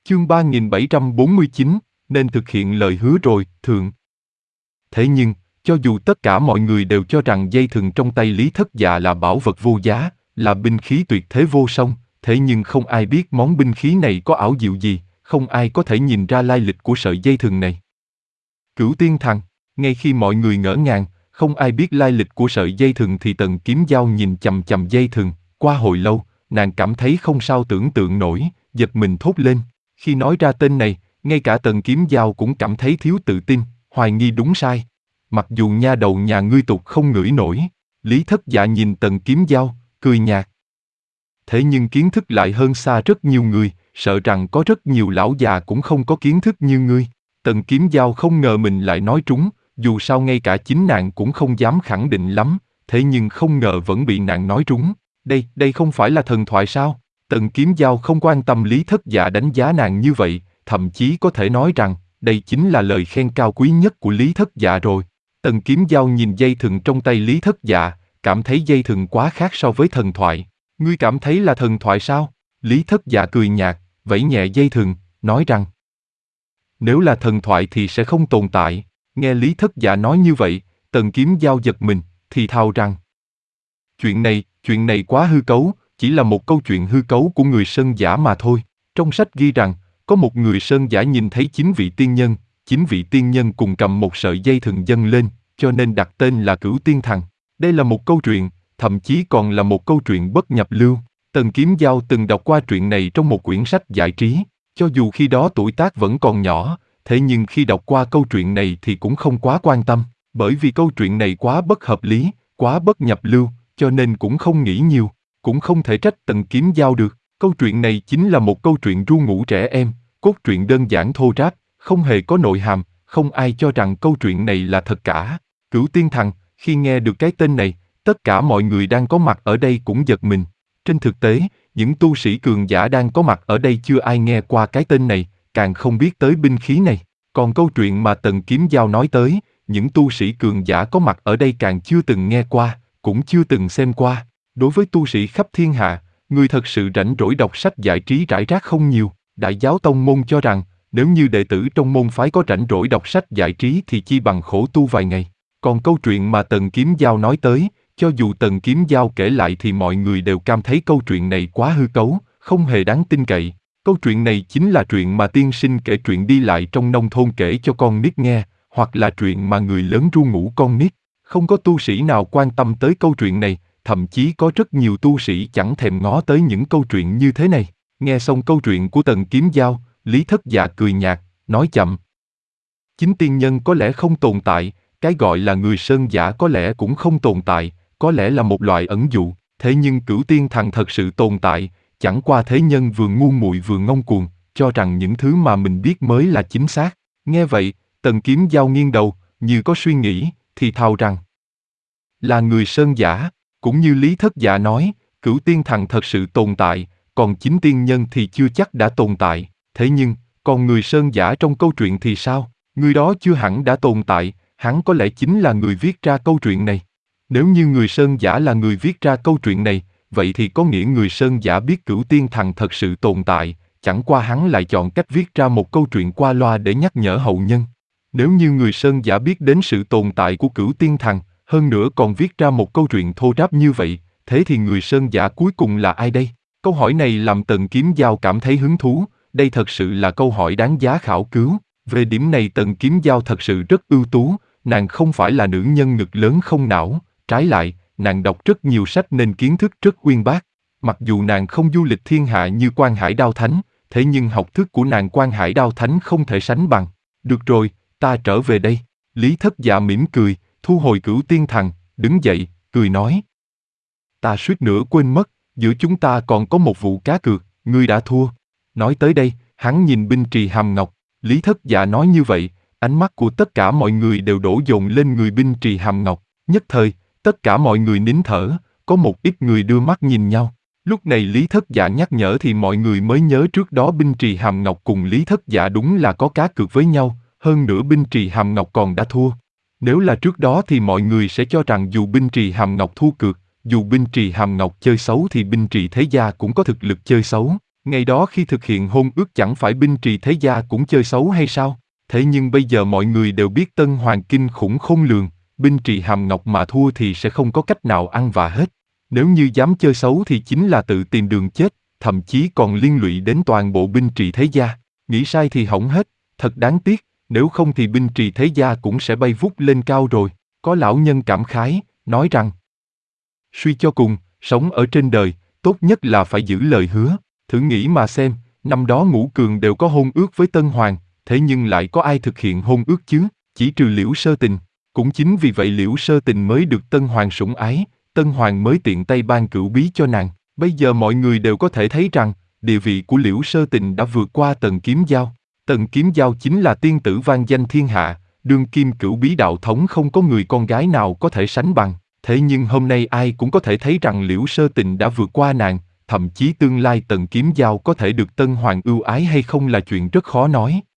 Chương 3749, nên thực hiện lời hứa rồi, thượng. Thế nhưng, cho dù tất cả mọi người đều cho rằng dây thừng trong tay Lý Thất Dạ là bảo vật vô giá, là binh khí tuyệt thế vô song, thế nhưng không ai biết món binh khí này có ảo diệu gì, không ai có thể nhìn ra lai lịch của sợi dây thừng này. Cửu Tiên Thằng, ngay khi mọi người ngỡ ngàng, không ai biết lai lịch của sợi dây thừng thì Tần Kiếm Dao nhìn chằm chằm dây thừng, qua hồi lâu, nàng cảm thấy không sao tưởng tượng nổi, giật mình thốt lên. Khi nói ra tên này, ngay cả Tần Kiếm Dao cũng cảm thấy thiếu tự tin, hoài nghi đúng sai. Mặc dù nha đầu nhà ngươi tục không ngửi nổi, Lý Thất Dạ nhìn Tần Kiếm Dao, cười nhạt. Thế nhưng kiến thức lại hơn xa rất nhiều người, sợ rằng có rất nhiều lão già cũng không có kiến thức như ngươi. Tần Kiếm Dao không ngờ mình lại nói trúng, dù sao ngay cả chính nàng cũng không dám khẳng định lắm, thế nhưng không ngờ vẫn bị nàng nói trúng. Đây không phải là thần thoại sao? Tần Kiếm Dao không quan tâm Lý Thất Dạ đánh giá nàng như vậy, thậm chí có thể nói rằng, đây chính là lời khen cao quý nhất của Lý Thất Dạ rồi. Tần Kiếm Dao nhìn dây thừng trong tay Lý Thất Dạ, cảm thấy dây thừng quá khác so với thần thoại. Ngươi cảm thấy là thần thoại sao? Lý Thất Dạ cười nhạt, vẫy nhẹ dây thừng, nói rằng, nếu là thần thoại thì sẽ không tồn tại. Nghe Lý Thất Dạ nói như vậy, Tần Kiếm Dao giật mình, thì thào rằng, chuyện này quá hư cấu, chỉ là một câu chuyện hư cấu của người sơn giả mà thôi. Trong sách ghi rằng, có một người sơn giả nhìn thấy 9 vị tiên nhân cùng cầm một sợi dây thừng dâng lên, cho nên đặt tên là Cửu Tiên Thằng. Đây là một câu chuyện, thậm chí còn là một câu chuyện bất nhập lưu. Tần Kiếm Dao từng đọc qua chuyện này trong một quyển sách giải trí, cho dù khi đó tuổi tác vẫn còn nhỏ, thế nhưng khi đọc qua câu chuyện này thì cũng không quá quan tâm, bởi vì câu chuyện này quá bất hợp lý, quá bất nhập lưu, cho nên cũng không nghĩ nhiều, cũng không thể trách Tần Kiếm Dao được. Câu chuyện này chính là một câu chuyện ru ngủ trẻ em, cốt truyện đơn giản thô ráp, không hề có nội hàm, không ai cho rằng câu chuyện này là thật cả. Cửu Tiên Thằng, khi nghe được cái tên này, tất cả mọi người đang có mặt ở đây cũng giật mình. Trên thực tế, những tu sĩ cường giả đang có mặt ở đây chưa ai nghe qua cái tên này, càng không biết tới binh khí này. Còn câu chuyện mà Tần Kiếm Dao nói tới, những tu sĩ cường giả có mặt ở đây càng chưa từng nghe qua, cũng chưa từng xem qua. Đối với tu sĩ khắp thiên hạ, người thật sự rảnh rỗi đọc sách giải trí rải rác không nhiều. Đại giáo tông môn cho rằng, nếu như đệ tử trong môn phái có rảnh rỗi đọc sách giải trí thì chi bằng khổ tu vài ngày. Còn câu chuyện mà Tần Kiếm Dao nói tới, cho dù Tần Kiếm Dao kể lại thì mọi người đều cảm thấy câu chuyện này quá hư cấu, không hề đáng tin cậy. Câu chuyện này chính là chuyện mà tiên sinh kể chuyện đi lại trong nông thôn kể cho con nít nghe, hoặc là chuyện mà người lớn ru ngủ con nít. Không có tu sĩ nào quan tâm tới câu chuyện này, thậm chí có rất nhiều tu sĩ chẳng thèm ngó tới những câu chuyện như thế này. Nghe xong câu chuyện của Tần Kiếm Dao, Lý Thất Dạ cười nhạt, nói chậm. Chính tiên nhân có lẽ không tồn tại, cái gọi là người sơn giả có lẽ cũng không tồn tại, có lẽ là một loại ẩn dụ, thế nhưng Cửu Tiên Thằng thật sự tồn tại, chẳng qua thế nhân vừa ngu muội vừa ngông cuồng, cho rằng những thứ mà mình biết mới là chính xác. Nghe vậy, Tần Kiếm Dao nghiêng đầu, như có suy nghĩ, thì thào rằng, là người sơn giả, cũng như Lý Thất Dạ nói, Cửu Tiên Thằng thật sự tồn tại, còn chính tiên nhân thì chưa chắc đã tồn tại, thế nhưng, còn người sơn giả trong câu chuyện thì sao? Người đó chưa hẳn đã tồn tại, hắn có lẽ chính là người viết ra câu chuyện này. Nếu như người sơn giả là người viết ra câu chuyện này, vậy thì có nghĩa người sơn giả biết Cửu Tiên Thằng thật sự tồn tại, chẳng qua hắn lại chọn cách viết ra một câu chuyện qua loa để nhắc nhở hậu nhân. Nếu như người sơn giả biết đến sự tồn tại của Cửu Tiên Thằng, hơn nữa còn viết ra một câu chuyện thô ráp như vậy, thế thì người sơn giả cuối cùng là ai đây? Câu hỏi này làm Tần Kiếm Dao cảm thấy hứng thú, đây thật sự là câu hỏi đáng giá khảo cứu. Về điểm này Tần Kiếm Dao thật sự rất ưu tú, nàng không phải là nữ nhân ngực lớn không não, trái lại, nàng đọc rất nhiều sách nên kiến thức rất uyên bác. Mặc dù nàng không du lịch thiên hạ như Quan Hải Đao Thánh, thế nhưng học thức của nàng Quan Hải Đao Thánh không thể sánh bằng. Được rồi, ta trở về đây. Lý Thất Dạ mỉm cười, thu hồi Cửu Tiên Thằng, đứng dậy, cười nói. Ta suýt nữa quên mất, giữa chúng ta còn có một vụ cá cược, ngươi đã thua. Nói tới đây, hắn nhìn binh trì hàm ngọc. Lý Thất Dạ nói như vậy, ánh mắt của tất cả mọi người đều đổ dồn lên người binh trì hàm ngọc. Nhất thời, tất cả mọi người nín thở, có một ít người đưa mắt nhìn nhau. Lúc này Lý Thất Dạ nhắc nhở thì mọi người mới nhớ trước đó binh trì hàm ngọc cùng Lý Thất Dạ đúng là có cá cược với nhau, hơn nữa binh trì hàm ngọc còn đã thua. Nếu là trước đó thì mọi người sẽ cho rằng dù binh trì hàm ngọc thua cược, dù binh trì hàm ngọc chơi xấu thì binh trì thế gia cũng có thực lực chơi xấu. Ngày đó khi thực hiện hôn ước chẳng phải Binh Trì Thế Gia cũng chơi xấu hay sao? Thế nhưng bây giờ mọi người đều biết Tân Hoàng kinh khủng khôn lường, Binh Trì Hàm Ngọc mà thua thì sẽ không có cách nào ăn vạ hết. Nếu như dám chơi xấu thì chính là tự tìm đường chết, thậm chí còn liên lụy đến toàn bộ Binh Trì Thế Gia. Nghĩ sai thì hỏng hết, thật đáng tiếc, nếu không thì Binh Trì Thế Gia cũng sẽ bay vút lên cao rồi. Có lão nhân cảm khái, nói rằng suy cho cùng, sống ở trên đời, tốt nhất là phải giữ lời hứa. Thử nghĩ mà xem, năm đó Ngũ Cường đều có hôn ước với Tân Hoàng, thế nhưng lại có ai thực hiện hôn ước chứ, chỉ trừ Liễu Sơ Tình. Cũng chính vì vậy Liễu Sơ Tình mới được Tân Hoàng sủng ái, Tân Hoàng mới tiện tay ban cửu bí cho nàng. Bây giờ mọi người đều có thể thấy rằng, địa vị của Liễu Sơ Tình đã vượt qua Tần Kiếm Giao. Tần Kiếm Giao chính là tiên tử vang danh thiên hạ, đương kim cửu bí đạo thống không có người con gái nào có thể sánh bằng. Thế nhưng hôm nay ai cũng có thể thấy rằng Liễu Sơ Tình đã vượt qua nàng, thậm chí tương lai Tần Kiếm Giao có thể được Tân Hoàng ưu ái hay không là chuyện rất khó nói.